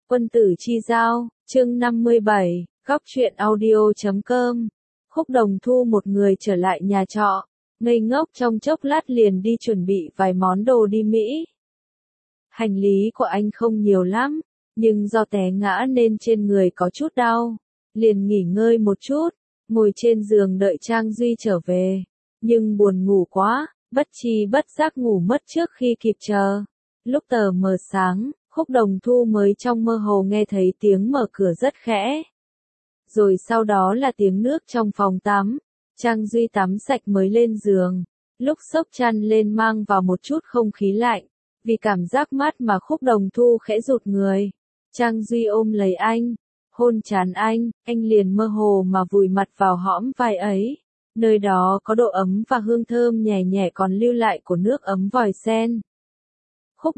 Quân tử chi giao, chương 57, góc truyện audio.com. Khúc Đồng Thu một người trở lại nhà trọ, ngây ngốc trong chốc lát liền đi chuẩn bị vài món đồ đi Mỹ. Hành lý của anh không nhiều lắm, nhưng do té ngã nên trên người có chút đau, liền nghỉ ngơi một chút, ngồi trên giường đợi Trang Duy trở về, nhưng buồn ngủ quá, bất tri bất giác ngủ mất trước khi kịp chờ. Lúc tờ mờ sáng, Khúc Đồng Thu mới trong mơ hồ nghe thấy tiếng mở cửa rất khẽ. Rồi sau đó là tiếng nước trong phòng tắm. Trang Duy tắm sạch mới lên giường. Lúc xốc chăn lên mang vào một chút không khí lạnh. Vì cảm giác mát mà Khúc Đồng Thu khẽ rụt người. Trang Duy ôm lấy anh, hôn trán anh liền mơ hồ mà vùi mặt vào hõm vai ấy. Nơi đó có độ ấm và hương thơm nhẹ nhẹ còn lưu lại của nước ấm vòi sen. Khúc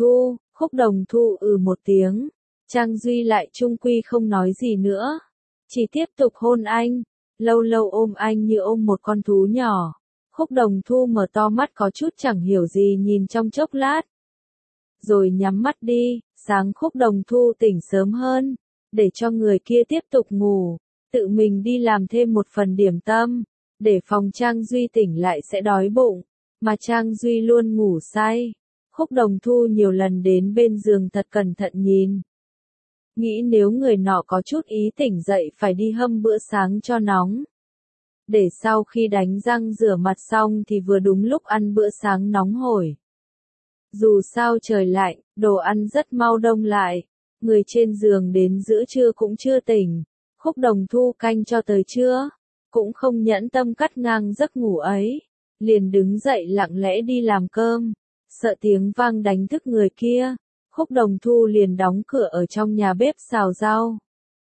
Đồng Thu một tiếng. Trang Duy lại chung quy không nói gì nữa. Chỉ tiếp tục hôn anh. Lâu lâu ôm anh như ôm một con thú nhỏ. Khúc Đồng Thu mở to mắt có chút chẳng hiểu gì nhìn trong chốc lát. Rồi nhắm mắt đi. Sáng Khúc Đồng Thu tỉnh sớm hơn. Để cho người kia tiếp tục ngủ. Tự mình đi làm thêm một phần điểm tâm. Để phòng Trang Duy tỉnh lại sẽ đói bụng. Mà Trang Duy luôn ngủ say. Khúc Đồng Thu nhiều lần đến bên giường thật cẩn thận nhìn. Nghĩ nếu người nọ có chút ý tỉnh dậy phải đi hâm bữa sáng cho nóng. Để sau khi đánh răng rửa mặt xong thì vừa đúng lúc ăn bữa sáng nóng hổi. Dù sao trời lạnh, đồ ăn rất mau đông lại. Người trên giường đến giữa trưa cũng chưa tỉnh. Khúc Đồng Thu canh cho tới trưa. Cũng không nhẫn tâm cắt ngang giấc ngủ ấy. Liền đứng dậy lặng lẽ đi làm cơm. Sợ tiếng vang đánh thức người kia, Khúc Đồng Thu liền đóng cửa ở trong nhà bếp xào rau.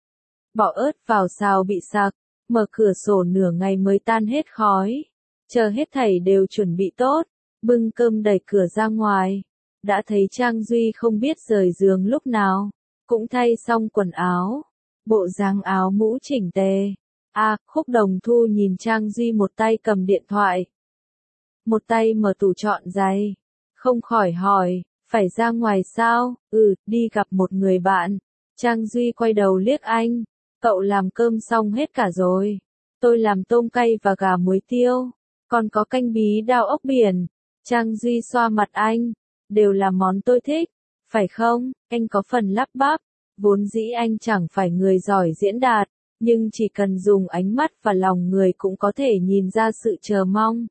Bỏ ớt vào xào bị sặc, mở cửa sổ nửa ngày mới tan hết khói. Chờ hết thảy đều chuẩn bị tốt, bưng cơm đẩy cửa ra ngoài. Đã thấy Trang Duy không biết rời giường lúc nào, cũng thay xong quần áo. Bộ dáng áo mũ chỉnh tề. Khúc Đồng Thu nhìn Trang Duy một tay cầm điện thoại. Một tay mở tủ chọn giày. Không khỏi hỏi, phải ra ngoài sao? Đi gặp một người bạn. Trang Duy quay đầu liếc anh, cậu làm cơm xong hết cả rồi. Tôi làm tôm cay và gà muối tiêu, còn có canh bí đao ốc biển. Trang Duy xoa mặt anh, đều là món tôi thích, phải không? Anh có phần lắp bắp, vốn dĩ anh chẳng phải người giỏi diễn đạt, nhưng chỉ cần dùng ánh mắt và lòng người cũng có thể nhìn ra sự chờ mong.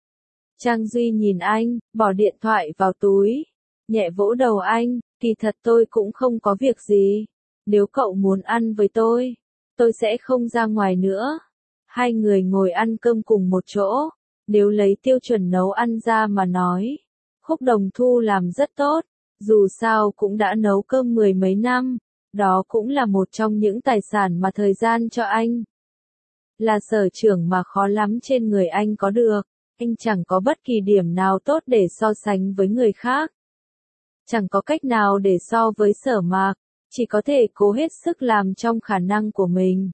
Trang Duy nhìn anh, bỏ điện thoại vào túi, nhẹ vỗ đầu anh, kỳ thật tôi cũng không có việc gì. Nếu cậu muốn ăn với tôi sẽ không ra ngoài nữa. Hai người ngồi ăn cơm cùng một chỗ, nếu lấy tiêu chuẩn nấu ăn ra mà nói. Khúc Đồng Thu làm rất tốt, dù sao cũng đã nấu cơm mười mấy năm, đó cũng là một trong những tài sản mà thời gian cho anh. Là sở trường mà khó lắm trên người anh có được. Anh chẳng có bất kỳ điểm nào tốt để so sánh với người khác. Chẳng có cách nào để so với Sở Mạc, chỉ có thể cố hết sức làm trong khả năng của mình.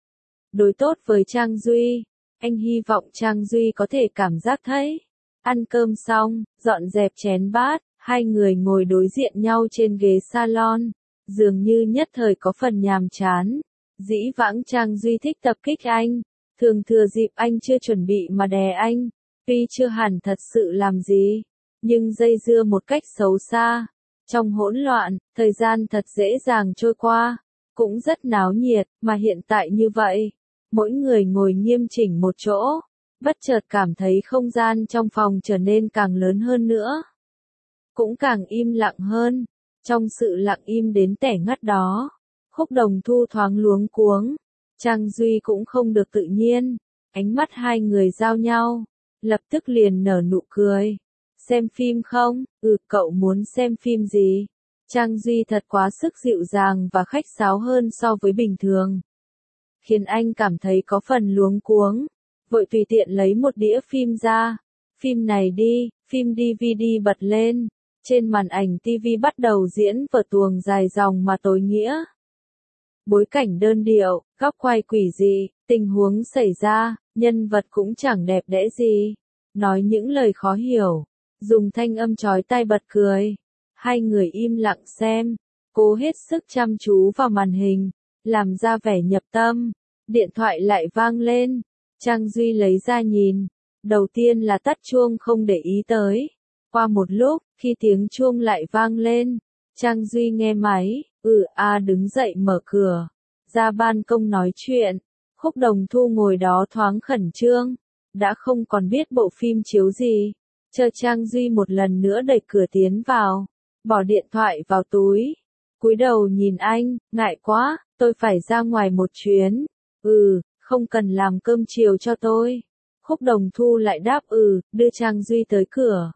Đối tốt với Trang Duy, anh hy vọng Trang Duy có thể cảm giác thấy. Ăn cơm xong, dọn dẹp chén bát, hai người ngồi đối diện nhau trên ghế salon, dường như nhất thời có phần nhàm chán. Dĩ vãng Trang Duy thích tập kích anh, thường thừa dịp anh chưa chuẩn bị mà đè anh. Tuy chưa hẳn thật sự làm gì, nhưng dây dưa một cách xấu xa. Trong hỗn loạn, thời gian thật dễ dàng trôi qua, cũng rất náo nhiệt, mà hiện tại như vậy. Mỗi người ngồi nghiêm chỉnh một chỗ, bất chợt cảm thấy không gian trong phòng trở nên càng lớn hơn nữa. Cũng càng im lặng hơn. Trong sự lặng im đến tẻ ngắt đó, Khúc Đồng Thu thoáng luống cuống. Trang Duy cũng không được tự nhiên, ánh mắt hai người giao nhau. Lập tức liền nở nụ cười. Xem phim không? Cậu muốn xem phim gì? Trang Duy thật quá sức dịu dàng và khách sáo hơn so với bình thường. Khiến anh cảm thấy có phần luống cuống. Vội tùy tiện lấy một đĩa phim ra. Phim này đi, phim DVD bật lên. Trên màn ảnh TV bắt đầu diễn vở tuồng dài dòng mà tối nghĩa. Bối cảnh đơn điệu, góc quay quỷ dị, tình huống xảy ra, nhân vật cũng chẳng đẹp đẽ gì. Nói những lời khó hiểu, dùng thanh âm chói tai bật cười. Hai người im lặng xem, cố hết sức chăm chú vào màn hình, làm ra vẻ nhập tâm. Điện thoại lại vang lên, Trang Duy lấy ra nhìn, đầu tiên là tắt chuông không để ý tới. Qua một lúc, khi tiếng chuông lại vang lên, Trang Duy nghe máy, đứng dậy mở cửa, ra ban công nói chuyện. Khúc Đồng Thu ngồi đó thoáng khẩn trương, đã không còn biết bộ phim chiếu gì. Chờ Trang Duy một lần nữa đẩy cửa tiến vào, bỏ điện thoại vào túi, cúi đầu nhìn anh, ngại quá, tôi phải ra ngoài một chuyến. Không cần làm cơm chiều cho tôi. Khúc Đồng Thu lại đáp đưa Trang Duy tới cửa.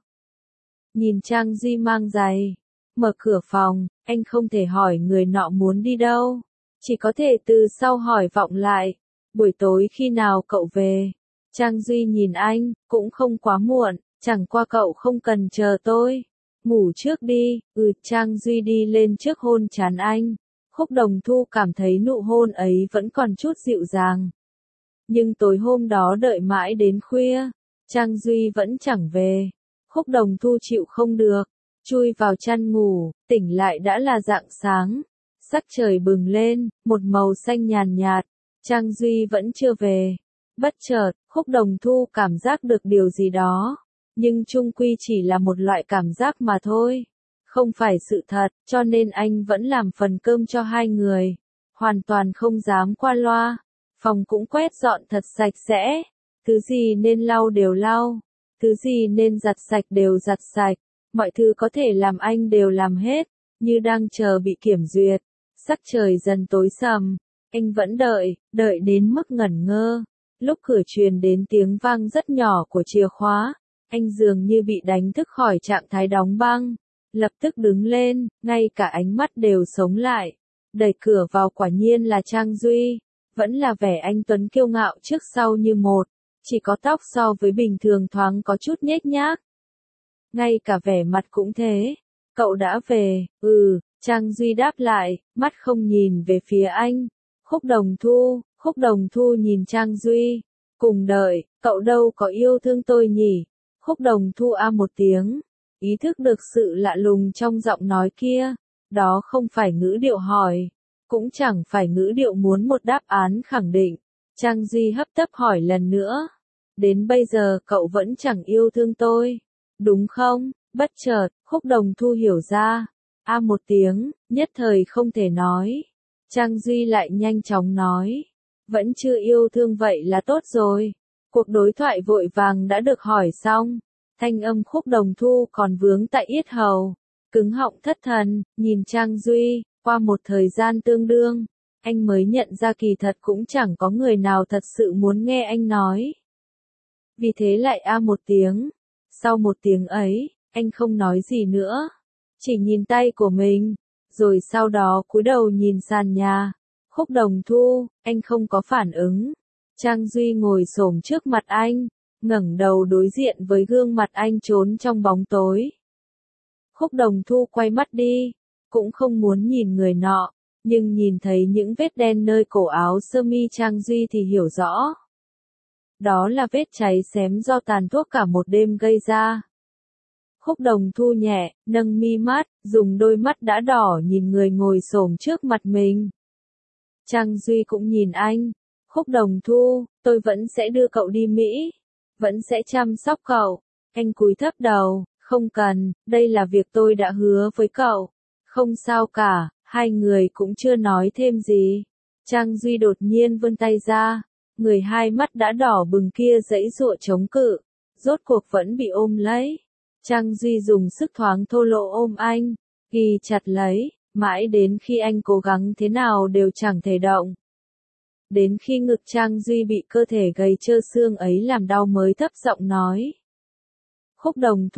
Nhìn Trang Duy mang giày, mở cửa phòng, anh không thể hỏi người nọ muốn đi đâu, chỉ có thể từ sau hỏi vọng lại, buổi tối khi nào cậu về? Trang Duy nhìn anh, cũng không quá muộn, chẳng qua cậu không cần chờ tôi. Ngủ trước đi. Trang Duy đi lên trước hôn trán anh. Khúc Đồng Thu cảm thấy nụ hôn ấy vẫn còn chút dịu dàng. Nhưng tối hôm đó đợi mãi đến khuya, Trang Duy vẫn chẳng về. Khúc Đồng Thu chịu không được, chui vào chăn ngủ, tỉnh lại đã là rạng sáng. Sắc trời bừng lên, một màu xanh nhàn nhạt, Trang Duy vẫn chưa về. Bất chợt, Khúc Đồng Thu cảm giác được điều gì đó, nhưng chung quy chỉ là một loại cảm giác mà thôi, không phải sự thật, cho nên anh vẫn làm phần cơm cho hai người, hoàn toàn không dám qua loa. Phòng cũng quét dọn thật sạch sẽ, thứ gì nên lau đều lau, thứ gì nên giặt sạch đều giặt sạch, mọi thứ có thể làm anh đều làm hết, như đang chờ bị kiểm duyệt. Sắc trời dần tối sầm, anh vẫn đợi đến mức ngẩn ngơ. Lúc cửa truyền đến tiếng vang rất nhỏ của chìa khóa, anh dường như bị đánh thức khỏi trạng thái đóng băng, lập tức đứng lên, ngay cả ánh mắt đều sống lại. Đẩy cửa vào quả nhiên là Trang Duy, vẫn là vẻ anh tuấn kiêu ngạo trước sau như một, chỉ có tóc so với bình thường thoáng có chút nhếch nhác. Ngay cả vẻ mặt cũng thế. Cậu đã về? Trang Duy đáp lại, mắt không nhìn về phía anh. Khúc Đồng Thu nhìn Trang Duy, cùng đợi, cậu đâu có yêu thương tôi nhỉ? Khúc Đồng Thu một tiếng, ý thức được sự lạ lùng trong giọng nói kia, đó không phải ngữ điệu hỏi, cũng chẳng phải ngữ điệu muốn một đáp án khẳng định. Trang Duy hấp tấp hỏi lần nữa, đến bây giờ cậu vẫn chẳng yêu thương tôi, đúng không? Bất chợt, Khúc Đồng Thu hiểu ra, một tiếng, nhất thời không thể nói. Trang Duy lại nhanh chóng nói, vẫn chưa yêu thương vậy là tốt rồi. Cuộc đối thoại vội vàng đã được hỏi xong, thanh âm Khúc Đồng Thu còn vướng tại yết hầu, cứng họng thất thần, nhìn Trang Duy. Qua một thời gian tương đương, anh mới nhận ra kỳ thật cũng chẳng có người nào thật sự muốn nghe anh nói. Vì thế lại một tiếng. Sau một tiếng ấy, anh không nói gì nữa, chỉ nhìn tay của mình, rồi sau đó cúi đầu nhìn sàn nhà. Khúc Đồng Thu, anh không có phản ứng. Trang Duy ngồi xổm trước mặt anh, ngẩng đầu đối diện với gương mặt anh trốn trong bóng tối. Khúc Đồng Thu quay mắt đi, cũng không muốn nhìn người nọ, nhưng nhìn thấy những vết đen nơi cổ áo sơ mi Trang Duy thì hiểu rõ. Đó là vết cháy xém do tàn thuốc cả một đêm gây ra. Khúc Đồng Thu nhẹ, nâng mi mắt, dùng đôi mắt đã đỏ nhìn người ngồi xổm trước mặt mình. Trang Duy cũng nhìn anh. Khúc Đồng Thu, tôi vẫn sẽ đưa cậu đi Mỹ, vẫn sẽ chăm sóc cậu. Anh cúi thấp đầu, không cần, đây là việc tôi đã hứa với cậu. Không sao cả, hai người cũng chưa nói thêm gì. Trang Duy đột nhiên vươn tay ra, người hai mắt đã đỏ bừng kia giãy giụa chống cự, rốt cuộc vẫn bị ôm lấy. Trang Duy dùng sức thoáng thô lỗ ôm anh, ghi chặt lấy, mãi đến khi anh cố gắng thế nào đều chẳng thể động. Đến khi ngực Trang Duy bị cơ thể gầy trơ xương ấy làm đau mới thấp giọng nói. Khúc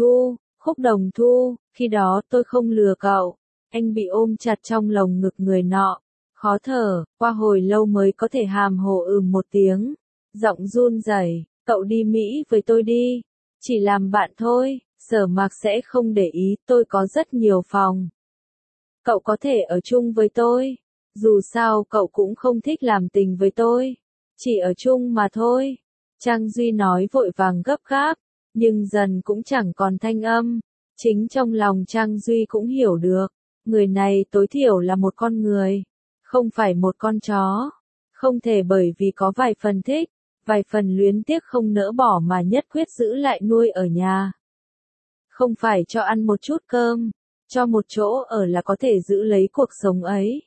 Đồng Thu, khi đó tôi không lừa cậu. Anh bị ôm chặt trong lồng ngực người nọ, khó thở, qua hồi lâu mới có thể hàm hồ một tiếng, giọng run rẩy, cậu đi Mỹ với tôi đi, chỉ làm bạn thôi, Sở Mạc sẽ không để ý, tôi có rất nhiều phòng. Cậu có thể ở chung với tôi, dù sao cậu cũng không thích làm tình với tôi, chỉ ở chung mà thôi. Trang Duy nói vội vàng gấp gáp, nhưng dần cũng chẳng còn thanh âm, chính trong lòng Trang Duy cũng hiểu được. Người này tối thiểu là một con người, không phải một con chó. Không thể bởi vì có vài phần thích, vài phần luyến tiếc không nỡ bỏ mà nhất quyết giữ lại nuôi ở nhà. Không phải cho ăn một chút cơm, cho một chỗ ở là có thể giữ lấy cuộc sống ấy.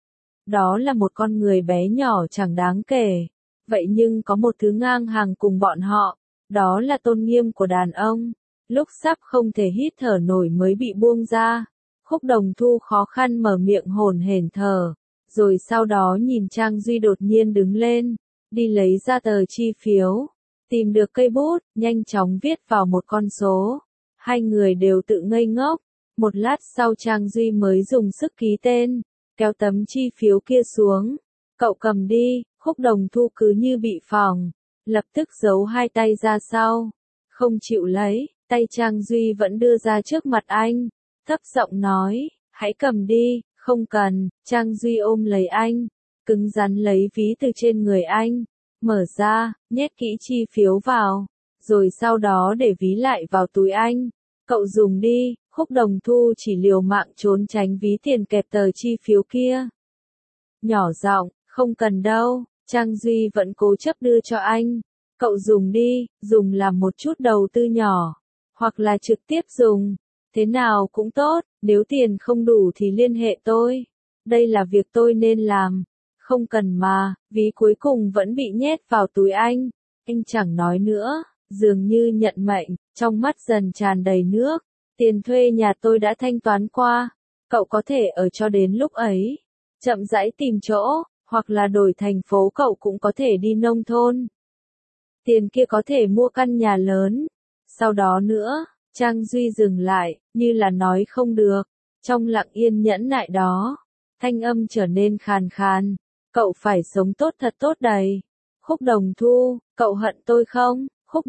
Đó là một con người bé nhỏ chẳng đáng kể. Vậy nhưng có một thứ ngang hàng cùng bọn họ, đó là tôn nghiêm của đàn ông. Lúc sắp không thể hít thở nổi mới bị buông ra, Khúc Đồng Thu khó khăn mở miệng hổn hển thở, rồi sau đó nhìn Trang Duy đột nhiên đứng lên, đi lấy ra tờ chi phiếu, tìm được cây bút, nhanh chóng viết vào một con số. Hai người đều tự ngây ngốc, một lát sau Trang Duy mới dùng sức ký tên, kéo tấm chi phiếu kia xuống. Cậu cầm đi, Khúc Đồng Thu cứ như bị phỏng, lập tức giấu hai tay ra sau, không chịu lấy, tay Trang Duy vẫn đưa ra trước mặt anh, thấp giọng nói, hãy cầm đi, không cần. Trang Duy ôm lấy anh, cứng rắn lấy ví từ trên người anh, mở ra, nhét kỹ chi phiếu vào, rồi sau đó để ví lại vào túi anh. Cậu dùng đi. Khúc Đồng Thu chỉ liều mạng trốn tránh ví tiền kẹp tờ chi phiếu kia. Nhỏ giọng, không cần đâu. Trang Duy vẫn cố chấp đưa cho anh. Cậu dùng đi, dùng làm một chút đầu tư nhỏ, hoặc là trực tiếp dùng, thế nào cũng tốt, nếu tiền không đủ thì liên hệ tôi. Đây là việc tôi nên làm. Không cần mà, ví cuối cùng vẫn bị nhét vào túi anh. Anh chẳng nói nữa, dường như nhận mệnh, trong mắt dần tràn đầy nước. Tiền thuê nhà tôi đã thanh toán qua, cậu có thể ở cho đến lúc ấy. Chậm rãi tìm chỗ, hoặc là đổi thành phố, cậu cũng có thể đi nông thôn. Tiền kia có thể mua căn nhà lớn. Sau đó nữa, Trang Duy dừng lại, như là nói không được. Trong lặng yên nhẫn nại đó, thanh âm trở nên khàn khàn. Cậu phải sống tốt thật tốt đầy. Khúc Đồng Thu, cậu hận tôi không? Khúc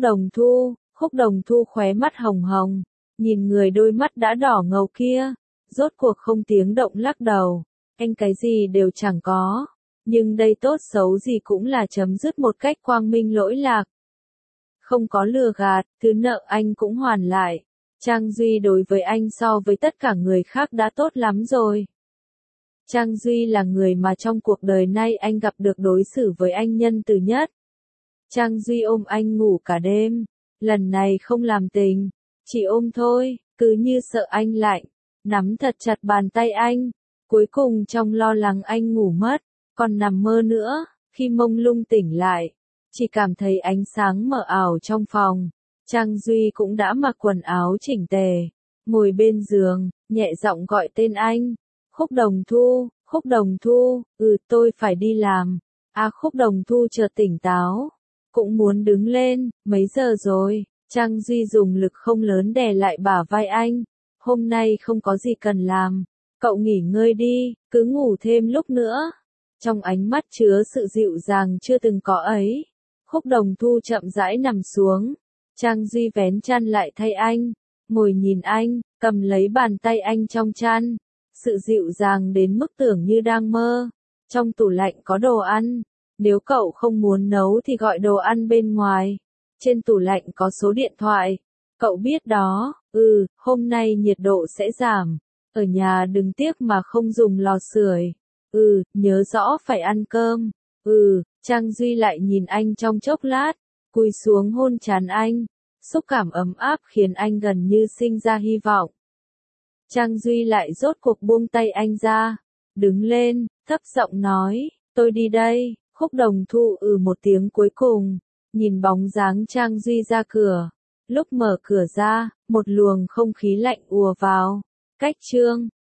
Đồng Thu khóe mắt hồng hồng, nhìn người đôi mắt đã đỏ ngầu kia, rốt cuộc không tiếng động lắc đầu. Anh cái gì đều chẳng có, nhưng đây tốt xấu gì cũng là chấm dứt một cách quang minh lỗi lạc. Không có lừa gạt, thứ nợ anh cũng hoàn lại. Trang Duy đối với anh so với tất cả người khác đã tốt lắm rồi. Trang Duy là người mà trong cuộc đời nay anh gặp được đối xử với anh nhân từ nhất. Trang Duy ôm anh ngủ cả đêm, lần này không làm tình, chỉ ôm thôi, cứ như sợ anh lạnh, nắm thật chặt bàn tay anh. Cuối cùng trong lo lắng anh ngủ mất, còn nằm mơ nữa, khi mông lung tỉnh lại, chỉ cảm thấy ánh sáng mờ ảo trong phòng. Trang Duy cũng đã mặc quần áo chỉnh tề, ngồi bên giường, nhẹ giọng gọi tên anh. Khúc Đồng Thu, tôi phải đi làm. Khúc Đồng Thu chợt tỉnh táo, cũng muốn đứng lên, mấy giờ rồi? Trang Duy dùng lực không lớn đè lại bả vai anh. Hôm nay không có gì cần làm, cậu nghỉ ngơi đi, cứ ngủ thêm lúc nữa. Trong ánh mắt chứa sự dịu dàng chưa từng có ấy, Khúc Đồng Thu chậm rãi nằm xuống. Trang Duy vén chăn lại thay anh, ngồi nhìn anh, cầm lấy bàn tay anh trong chăn. Sự dịu dàng đến mức tưởng như đang mơ. Trong tủ lạnh có đồ ăn, nếu cậu không muốn nấu thì gọi đồ ăn bên ngoài. Trên tủ lạnh có số điện thoại, cậu biết đó. Hôm nay nhiệt độ sẽ giảm, ở nhà đừng tiếc mà không dùng lò sưởi. Nhớ rõ phải ăn cơm. Trang Duy lại nhìn anh trong chốc lát, cúi xuống hôn trán anh, xúc cảm ấm áp khiến anh gần như sinh ra hy vọng. Trang Duy lại rốt cuộc buông tay anh ra, đứng lên, thấp giọng nói, tôi đi đây. Khúc Đồng Thu một tiếng cuối cùng, nhìn bóng dáng Trang Duy ra cửa. Lúc mở cửa ra, một luồng không khí lạnh ùa vào. Cách chương